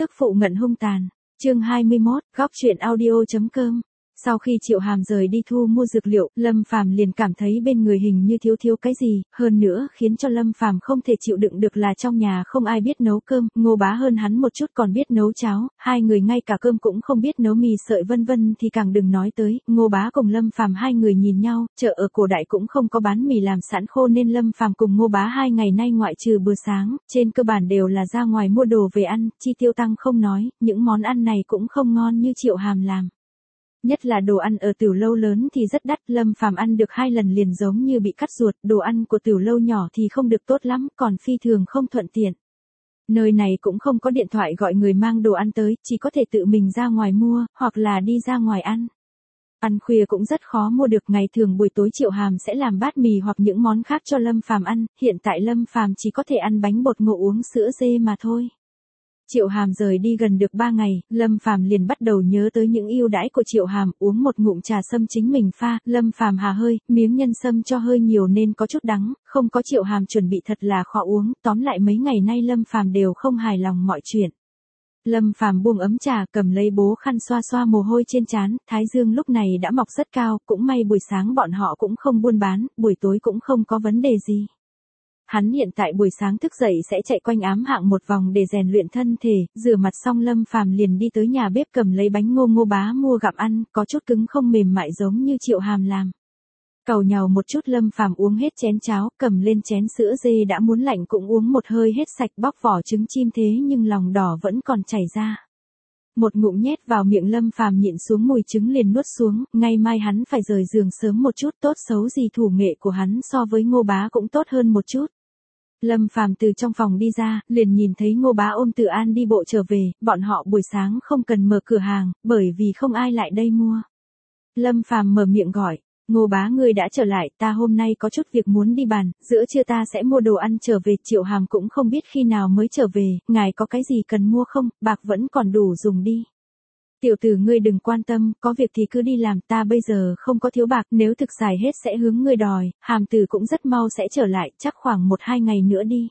Tức phụ ngận hung tàn. Chương 21, góc truyện audio.com. Sau khi Triệu Hàm rời đi thu mua dược liệu, Lâm Phàm liền cảm thấy bên người hình như thiếu cái gì, hơn nữa khiến cho Lâm Phàm không thể chịu đựng được là trong nhà không ai biết nấu cơm, Ngô Bá hơn hắn một chút còn biết nấu cháo, hai người ngay cả cơm cũng không biết nấu, mì sợi vân vân thì càng đừng nói tới. Ngô Bá cùng Lâm Phàm hai người nhìn nhau, chợ ở cổ đại cũng không có bán mì làm sẵn khô nên Lâm Phàm cùng Ngô Bá hai ngày nay ngoại trừ bữa sáng, trên cơ bản đều là ra ngoài mua đồ về ăn, chi tiêu tăng không nói, những món ăn này cũng không ngon như Triệu Hàm làm. Nhất là đồ ăn ở tiểu lâu lớn thì rất đắt, Lâm Phàm ăn được 2 lần liền giống như bị cắt ruột, đồ ăn của tiểu lâu nhỏ thì không được tốt lắm, còn phi thường không thuận tiện. Nơi này cũng không có điện thoại gọi người mang đồ ăn tới, chỉ có thể tự mình ra ngoài mua, hoặc là đi ra ngoài ăn. Ăn khuya cũng rất khó mua được, ngày thường buổi tối Triệu Hàm sẽ làm bát mì hoặc những món khác cho Lâm Phàm ăn, hiện tại Lâm Phàm chỉ có thể ăn bánh bột ngô uống sữa dê mà thôi. Triệu Hàm rời đi gần được 3 ngày, Lâm Phàm liền bắt đầu nhớ tới những ưu đãi của Triệu Hàm, uống một ngụm trà sâm chính mình pha, Lâm Phàm hà hơi, miếng nhân sâm cho hơi nhiều nên có chút đắng, không có Triệu Hàm chuẩn bị thật là khó uống, tóm lại mấy ngày nay Lâm Phàm đều không hài lòng mọi chuyện. Lâm Phàm buông ấm trà, cầm lấy bố khăn xoa xoa mồ hôi trên trán, thái dương lúc này đã mọc rất cao, cũng may buổi sáng bọn họ cũng không buôn bán, buổi tối cũng không có vấn đề gì. Hắn hiện tại buổi sáng thức dậy sẽ chạy quanh ám hạng một vòng để rèn luyện thân thể, rửa mặt xong Lâm Phàm liền đi tới nhà bếp cầm lấy bánh Ngô Bá mua gặm ăn, có chút cứng không mềm mại giống như Triệu Hàm làm. Càu nhàu một chút Lâm Phàm uống hết chén cháo, cầm lên chén sữa dê đã muốn lạnh cũng uống một hơi hết sạch, bóc vỏ trứng chim thế nhưng lòng đỏ vẫn còn chảy ra. Một ngụm nhét vào miệng Lâm Phàm nhịn xuống mùi trứng liền nuốt xuống, ngày mai hắn phải rời giường sớm một chút, tốt xấu gì thủ nghệ của hắn so với Ngô Bá cũng tốt hơn một chút. Lâm Phàm từ trong phòng đi ra, liền nhìn thấy Ngô Bá ôm Từ An đi bộ trở về, bọn họ buổi sáng không cần mở cửa hàng, bởi vì không ai lại đây mua. Lâm Phàm mở miệng gọi, Ngô Bá ngươi đã trở lại, ta hôm nay có chút việc muốn đi bàn, giữa trưa ta sẽ mua đồ ăn trở về. Triệu Hàm cũng không biết khi nào mới trở về, ngài có cái gì cần mua không, bạc vẫn còn đủ dùng đi. Tiểu tử ngươi đừng quan tâm, có việc thì cứ đi làm, ta bây giờ không có thiếu bạc, nếu thực xài hết sẽ hướng ngươi đòi. Hàm Tử cũng rất mau sẽ trở lại, chắc khoảng 1-2 ngày nữa đi.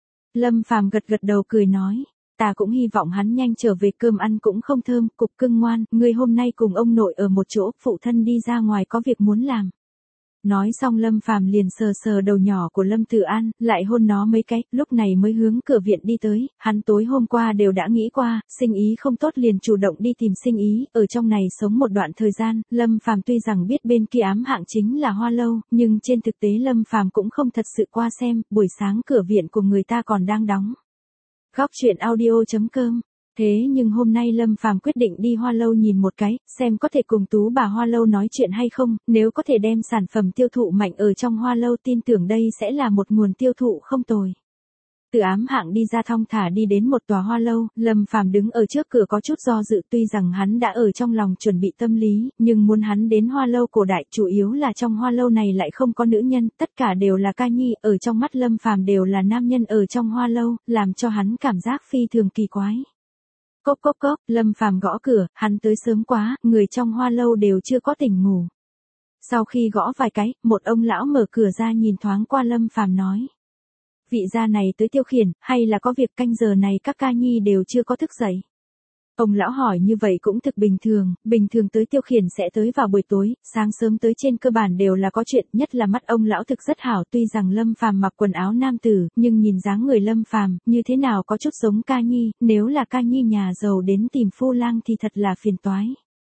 Lâm Phàm gật đầu cười nói, ta cũng hy vọng hắn nhanh trở về, cơm ăn cũng không thơm, cục cưng ngoan, ngươi hôm nay cùng ông nội ở một chỗ, phụ thân đi ra ngoài có việc muốn làm. Nói xong Lâm Phàm liền sờ đầu nhỏ của Lâm Tử An, lại hôn nó mấy cái, lúc này mới hướng cửa viện đi tới, hắn tối hôm qua đều đã nghĩ qua, sinh ý không tốt liền chủ động đi tìm sinh ý, ở trong này sống một đoạn thời gian, Lâm Phàm tuy rằng biết bên kia ám hạng chính là Hoa Lâu, nhưng trên thực tế Lâm Phàm cũng không thật sự qua xem, buổi sáng cửa viện của người ta còn đang đóng. Góc truyện audio.com. Thế nhưng hôm nay Lâm Phàm quyết định đi Hoa Lâu nhìn một cái, xem có thể cùng Tú bà Hoa Lâu nói chuyện hay không, nếu có thể đem sản phẩm tiêu thụ mạnh ở trong Hoa Lâu tin tưởng đây sẽ là một nguồn tiêu thụ không tồi. Từ ám hạng đi ra thong thả đi đến một tòa Hoa Lâu, Lâm Phàm đứng ở trước cửa có chút do dự, tuy rằng hắn đã ở trong lòng chuẩn bị tâm lý, nhưng muốn hắn đến Hoa Lâu cổ đại chủ yếu là trong Hoa Lâu này lại không có nữ nhân, tất cả đều là ca nhi, ở trong mắt Lâm Phàm đều là nam nhân ở trong Hoa Lâu, làm cho hắn cảm giác phi thường kỳ quái. Cốc cốc cốc, Lâm Phàm gõ cửa, hắn tới sớm quá, người trong Hoa Lâu đều chưa có tỉnh ngủ. Sau khi gõ vài cái, một ông lão mở cửa ra nhìn thoáng qua Lâm Phàm nói. Vị gia này tới tiêu khiển, hay là có việc, canh giờ này các ca nhi đều chưa có thức dậy. Ông lão hỏi như vậy cũng thực bình thường tới tiêu khiển sẽ tới vào buổi tối, sáng sớm tới trên cơ bản đều là có chuyện, nhất là mắt ông lão thực rất hảo, tuy rằng Lâm Phàm mặc quần áo nam tử, nhưng nhìn dáng người Lâm Phàm, như thế nào có chút giống ca nhi, nếu là ca nhi nhà giàu đến tìm phu lang thì thật là phiền toái.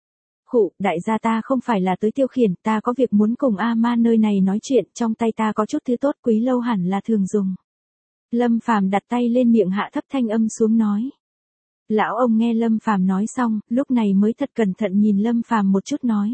Khụ, đại gia ta không phải là tới tiêu khiển, ta có việc muốn cùng A Ma nơi này nói chuyện, trong tay ta có chút thứ tốt quý lâu hẳn là thường dùng. Lâm Phàm đặt tay lên miệng hạ thấp thanh âm xuống nói. Lão ông nghe Lâm Phàm nói xong, lúc này mới thật cẩn thận nhìn Lâm Phàm một chút nói.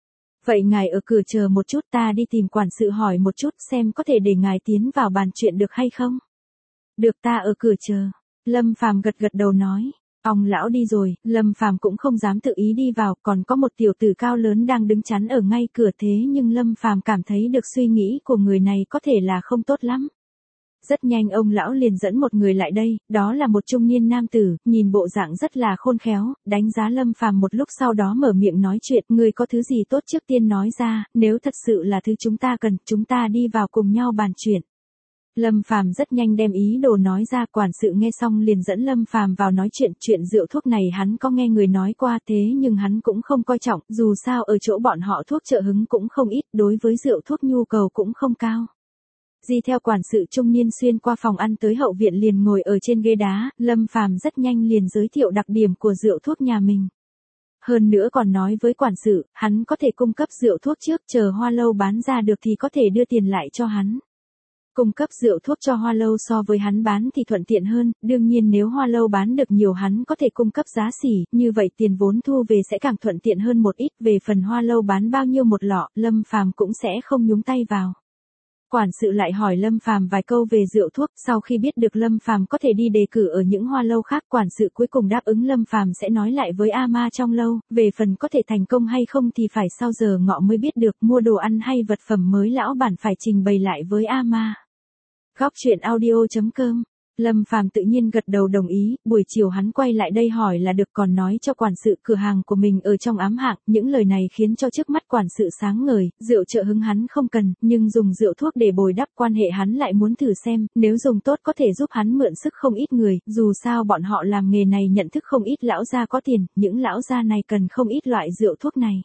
Vậy ngài ở cửa chờ một chút, ta đi tìm quản sự hỏi một chút xem có thể để ngài tiến vào bàn chuyện được hay không. Được, ta ở cửa chờ. Lâm Phàm gật đầu nói. Ông lão đi rồi, Lâm Phàm cũng không dám tự ý đi vào, còn có một tiểu tử cao lớn đang đứng chắn ở ngay cửa, thế nhưng Lâm Phàm cảm thấy được suy nghĩ của người này có thể là không tốt lắm. Rất nhanh ông lão liền dẫn một người lại đây, đó là một trung niên nam tử, nhìn bộ dạng rất là khôn khéo, đánh giá Lâm Phàm một lúc sau đó mở miệng nói chuyện, người có thứ gì tốt trước tiên nói ra, nếu thật sự là thứ chúng ta cần, chúng ta đi vào cùng nhau bàn chuyện. Lâm Phàm rất nhanh đem ý đồ nói ra, quản sự nghe xong liền dẫn Lâm Phàm vào nói chuyện rượu thuốc này hắn có nghe người nói qua thế nhưng hắn cũng không coi trọng, dù sao ở chỗ bọn họ thuốc trợ hứng cũng không ít, đối với rượu thuốc nhu cầu cũng không cao. Di theo quản sự trung niên xuyên qua phòng ăn tới hậu viện liền ngồi ở trên ghế đá, Lâm Phàm rất nhanh liền giới thiệu đặc điểm của rượu thuốc nhà mình. Hơn nữa còn nói với quản sự, hắn có thể cung cấp rượu thuốc trước, chờ Hoa Lâu bán ra được thì có thể đưa tiền lại cho hắn. Cung cấp rượu thuốc cho Hoa Lâu so với hắn bán thì thuận tiện hơn, đương nhiên nếu Hoa Lâu bán được nhiều hắn có thể cung cấp giá sỉ, như vậy tiền vốn thu về sẽ càng thuận tiện hơn một ít, về phần Hoa Lâu bán bao nhiêu một lọ, Lâm Phàm cũng sẽ không nhúng tay vào. Quản sự lại hỏi Lâm Phàm vài câu về rượu thuốc, sau khi biết được Lâm Phàm có thể đi đề cử ở những Hoa Lâu khác, quản sự cuối cùng đáp ứng Lâm Phàm sẽ nói lại với A-ma trong lâu, về phần có thể thành công hay không thì phải sau giờ ngọ mới biết được, mua đồ ăn hay vật phẩm mới lão bản phải trình bày lại với A-ma. Góc truyện audio.com. Lâm Phàm tự nhiên gật đầu đồng ý, buổi chiều hắn quay lại đây hỏi là được, còn nói cho quản sự cửa hàng của mình ở trong ám hạng, những lời này khiến cho trước mắt quản sự sáng ngời, rượu trợ hứng hắn không cần, nhưng dùng rượu thuốc để bồi đắp quan hệ hắn lại muốn thử xem, nếu dùng tốt có thể giúp hắn mượn sức không ít người, dù sao bọn họ làm nghề này nhận thức không ít lão gia có tiền, những lão gia này cần không ít loại rượu thuốc này.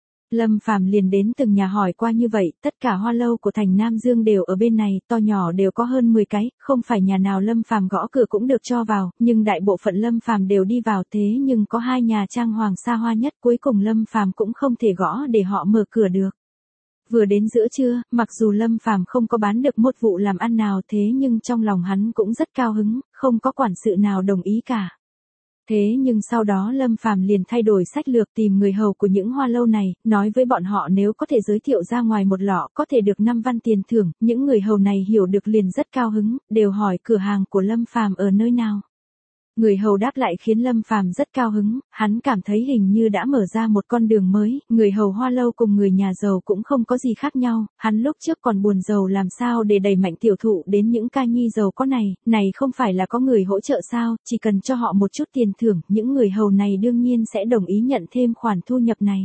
Lâm Phàm liền đến từng nhà hỏi qua như vậy, tất cả Hoa Lâu của thành Nam Dương đều ở bên này, to nhỏ đều có hơn 10 cái, không phải nhà nào Lâm Phàm gõ cửa cũng được cho vào, nhưng đại bộ phận Lâm Phàm đều đi vào, thế nhưng có 2 nhà trang hoàng xa hoa nhất, cuối cùng Lâm Phàm cũng không thể gõ để họ mở cửa được. Vừa đến giữa trưa, mặc dù Lâm Phàm không có bán được một vụ làm ăn nào thế nhưng trong lòng hắn cũng rất cao hứng, không có quản sự nào đồng ý cả. Thế nhưng sau đó Lâm Phàm liền thay đổi sách lược, tìm người hầu của những Hoa Lâu này, nói với bọn họ nếu có thể giới thiệu ra ngoài một lọ có thể được 5 văn tiền thưởng, những người hầu này hiểu được liền rất cao hứng, đều hỏi cửa hàng của Lâm Phàm ở nơi nào. Người hầu đáp lại khiến Lâm Phàm rất cao hứng, hắn cảm thấy hình như đã mở ra một con đường mới, người hầu Hoa Lâu cùng người nhà giàu cũng không có gì khác nhau, hắn lúc trước còn buồn giàu làm sao để đẩy mạnh tiểu thụ đến những ca nhi giàu có này không phải là có người hỗ trợ sao, chỉ cần cho họ một chút tiền thưởng, những người hầu này đương nhiên sẽ đồng ý nhận thêm khoản thu nhập này.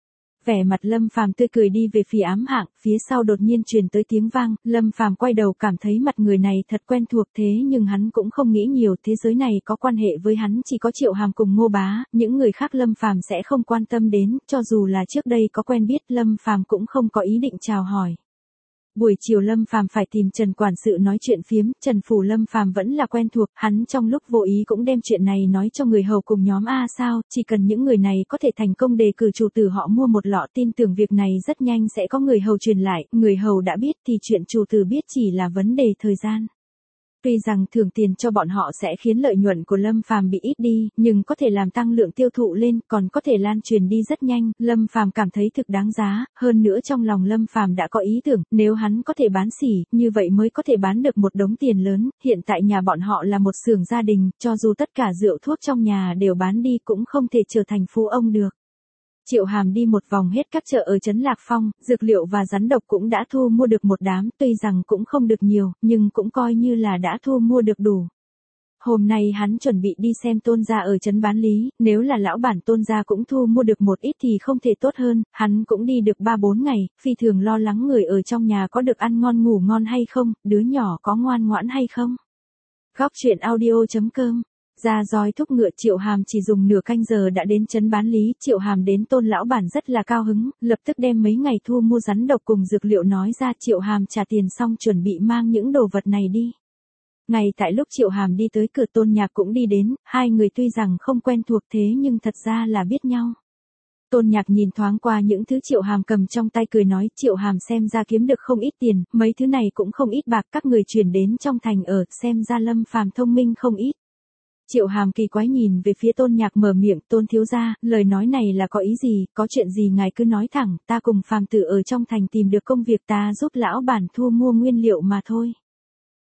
Vẻ mặt Lâm Phàm tươi cười đi về phía ám hạng, phía sau đột nhiên truyền tới tiếng vang, Lâm Phàm quay đầu cảm thấy mặt người này thật quen thuộc thế nhưng hắn cũng không nghĩ nhiều, thế giới này có quan hệ với hắn chỉ có Triệu Hàm cùng Ngô Bá, những người khác Lâm Phàm sẽ không quan tâm đến, cho dù là trước đây có quen biết Lâm Phàm cũng không có ý định chào hỏi. Buổi chiều Lâm Phàm phải tìm Trần quản sự nói chuyện phiếm, Trần phủ Lâm Phàm vẫn là quen thuộc, hắn trong lúc vô ý cũng đem chuyện này nói cho người hầu cùng nhóm A sao, chỉ cần những người này có thể thành công đề cử chủ tử họ mua một lọ, tin tưởng việc này rất nhanh sẽ có người hầu truyền lại, người hầu đã biết thì chuyện chủ tử biết chỉ là vấn đề thời gian. Tuy rằng thưởng tiền cho bọn họ sẽ khiến lợi nhuận của Lâm Phàm bị ít đi, nhưng có thể làm tăng lượng tiêu thụ lên, còn có thể lan truyền đi rất nhanh, Lâm Phàm cảm thấy thực đáng giá, hơn nữa trong lòng Lâm Phàm đã có ý tưởng, nếu hắn có thể bán xỉ, như vậy mới có thể bán được một đống tiền lớn, hiện tại nhà bọn họ là một xưởng gia đình, cho dù tất cả rượu thuốc trong nhà đều bán đi cũng không thể trở thành phú ông được. Triệu Hàm đi một vòng hết các chợ ở trấn Lạc Phong, dược liệu và rắn độc cũng đã thu mua được một đám, tuy rằng cũng không được nhiều, nhưng cũng coi như là đã thu mua được đủ. Hôm nay hắn chuẩn bị đi xem Tôn gia ở trấn Bán Lý, nếu là lão bản Tôn gia cũng thu mua được một ít thì không thể tốt hơn, hắn cũng đi được 3-4 ngày, phi thường lo lắng người ở trong nhà có được ăn ngon ngủ ngon hay không, đứa nhỏ có ngoan ngoãn hay không. Góc truyện audio.com. Ra roi thúc ngựa, Triệu Hàm chỉ dùng nửa canh giờ đã đến trấn Bán Lý, Triệu Hàm đến Tôn lão bản rất là cao hứng, lập tức đem mấy ngày thu mua rắn độc cùng dược liệu nói ra, Triệu Hàm trả tiền xong chuẩn bị mang những đồ vật này đi. Ngay tại lúc Triệu Hàm đi tới cửa, Tôn Nhạc cũng đi đến, hai người tuy rằng không quen thuộc thế nhưng thật ra là biết nhau. Tôn Nhạc nhìn thoáng qua những thứ Triệu Hàm cầm trong tay cười nói, Triệu Hàm xem ra kiếm được không ít tiền, mấy thứ này cũng không ít bạc, các người chuyển đến trong thành ở, xem ra Lâm Phàm thông minh không ít. Triệu Hàm kỳ quái nhìn về phía Tôn Nhạc mở miệng, Tôn thiếu gia, lời nói này là có ý gì, có chuyện gì ngài cứ nói thẳng, ta cùng Phàm tử ở trong thành tìm được công việc, ta giúp lão bản thu mua nguyên liệu mà thôi.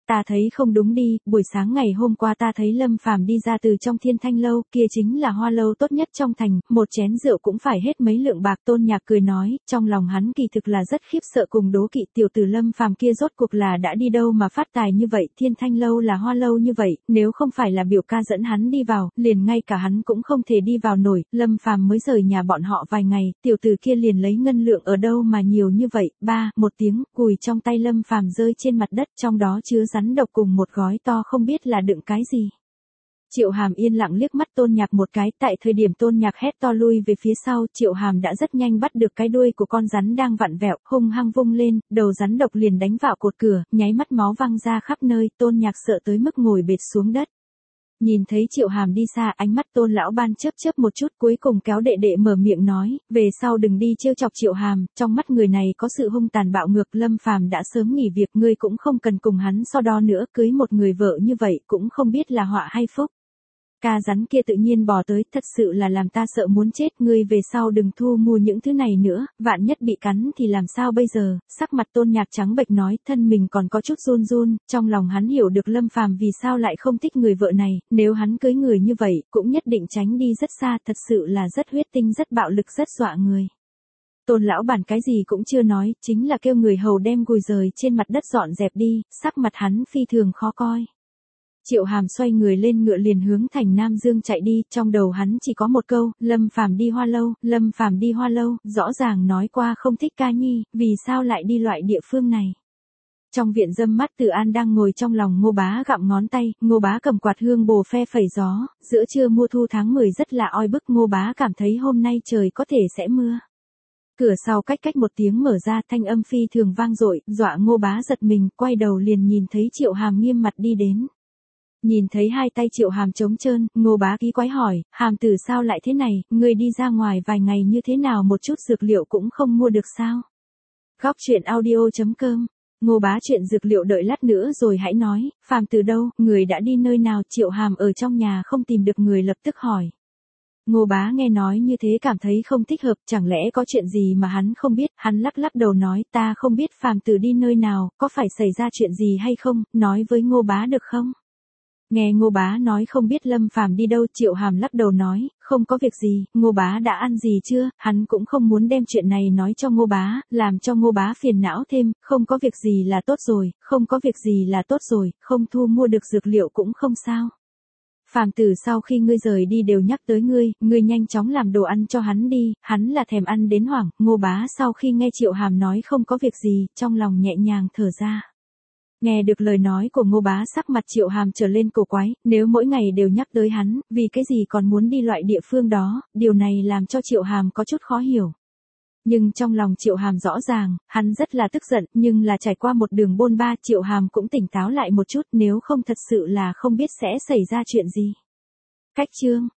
ta thấy không đúng đi, buổi sáng ngày hôm qua ta thấy Lâm Phàm đi ra từ trong Thiên Thanh lâu, kia chính là hoa lâu tốt nhất trong thành, một chén rượu cũng phải hết mấy lượng bạc. Tôn Nhạc cười nói, trong lòng hắn kỳ thực là rất khiếp sợ cùng đố kỵ, tiểu tử Lâm Phàm kia rốt cuộc là đã đi đâu mà phát tài như vậy, Thiên Thanh lâu là hoa lâu như vậy, nếu không phải là biểu ca dẫn hắn đi vào, liền ngay cả hắn cũng không thể đi vào nổi. Lâm Phàm mới rời nhà bọn họ vài ngày, tiểu tử kia liền lấy ngân lượng ở đâu mà nhiều như vậy. Một tiếng, cùi trong tay Lâm Phàm rơi trên mặt đất, trong đó chứa rắn độc cùng một gói to không biết là đựng cái gì. Triệu Hàm yên lặng liếc mắt Tôn Nhạc một cái, tại thời điểm Tôn Nhạc hét to lui về phía sau, Triệu Hàm đã rất nhanh bắt được cái đuôi của con rắn đang vặn vẹo, hung hăng vung lên, đầu rắn độc liền đánh vào cột cửa, nháy mắt máu văng ra khắp nơi. Tôn Nhạc sợ tới mức ngồi bệt xuống đất. Nhìn thấy Triệu Hàm đi xa, ánh mắt Tôn lão ban chớp chớp một chút, cuối cùng kéo đệ đệ mở miệng nói, về sau đừng đi trêu chọc Triệu Hàm, trong mắt người này có sự hung tàn bạo ngược. Lâm Phàm đã sớm nghỉ việc, ngươi cũng không cần cùng hắn so đo nữa, cưới một người vợ như vậy cũng không biết là họa hay phúc. Ca rắn kia tự nhiên bò tới, thật sự là làm ta sợ muốn chết, ngươi về sau đừng thu mua những thứ này nữa, vạn nhất bị cắn thì làm sao bây giờ. Sắc mặt Tôn Nhạc trắng bệch nói, thân mình còn có chút run run, trong lòng hắn hiểu được Lâm Phàm vì sao lại không thích người vợ này, nếu hắn cưới người như vậy, cũng nhất định tránh đi rất xa, thật sự là rất huyết tinh, rất bạo lực, rất dọa người. Tôn lão bản cái gì cũng chưa nói, chính là kêu người hầu đem gùi rời trên mặt đất dọn dẹp đi, sắc mặt hắn phi thường khó coi. Triệu Hàm xoay người lên ngựa liền hướng thành Nam Dương chạy đi, trong đầu hắn chỉ có một câu, Lâm Phàm đi hoa lâu, Lâm Phàm đi hoa lâu, rõ ràng nói qua không thích ca nhi, vì sao lại đi loại địa phương này. Trong viện Dâm Mắt Từ An đang ngồi trong lòng Ngô Bá gặm ngón tay, Ngô Bá cầm quạt hương bồ phe phẩy gió, giữa trưa mùa thu tháng 10 rất là oi bức, Ngô Bá cảm thấy hôm nay trời có thể sẽ mưa. Cửa sau cách cách một tiếng mở ra, thanh âm phi thường vang dội, dọa Ngô Bá giật mình, quay đầu liền nhìn thấy Triệu Hàm nghiêm mặt đi đến. Nhìn thấy hai tay Triệu Hàm trống trơn, Ngô Bá kỳ quái hỏi, Hàm tử sao lại thế này, ngươi đi ra ngoài vài ngày như thế nào một chút dược liệu cũng không mua được sao? Góc truyện audio.com. Ngô Bá, chuyện dược liệu đợi lát nữa rồi hãy nói, Phàm từ đâu, người đã đi nơi nào? Triệu Hàm ở trong nhà không tìm được người lập tức hỏi. Ngô Bá nghe nói như thế cảm thấy không thích hợp, chẳng lẽ có chuyện gì mà hắn không biết, hắn lắc lắc đầu nói, ta không biết Phàm tử đi nơi nào, có phải xảy ra chuyện gì hay không, nói với Ngô Bá được không? Nghe Ngô Bá nói không biết Lâm Phàm đi đâu, Triệu Hàm lắc đầu nói, không có việc gì, Ngô Bá đã ăn gì chưa, hắn cũng không muốn đem chuyện này nói cho Ngô Bá, làm cho Ngô Bá phiền não thêm, không có việc gì là tốt rồi, không có việc gì là tốt rồi, không thu mua được dược liệu cũng không sao. Phàm tử sau khi ngươi rời đi đều nhắc tới ngươi nhanh chóng làm đồ ăn cho hắn đi, hắn là thèm ăn đến hoảng. Ngô Bá sau khi nghe Triệu Hàm nói không có việc gì, trong lòng nhẹ nhàng thở ra. Nghe được lời nói của Ngô Bá, sắc mặt Triệu Hàm trở lên cổ quái, nếu mỗi ngày đều nhắc tới hắn, vì cái gì còn muốn đi loại địa phương đó, điều này làm cho Triệu Hàm có chút khó hiểu. Nhưng trong lòng Triệu Hàm rõ ràng, hắn rất là tức giận, nhưng là trải qua một đường bôn ba, Triệu Hàm cũng tỉnh táo lại một chút, nếu không thật sự là không biết sẽ xảy ra chuyện gì. Cách chương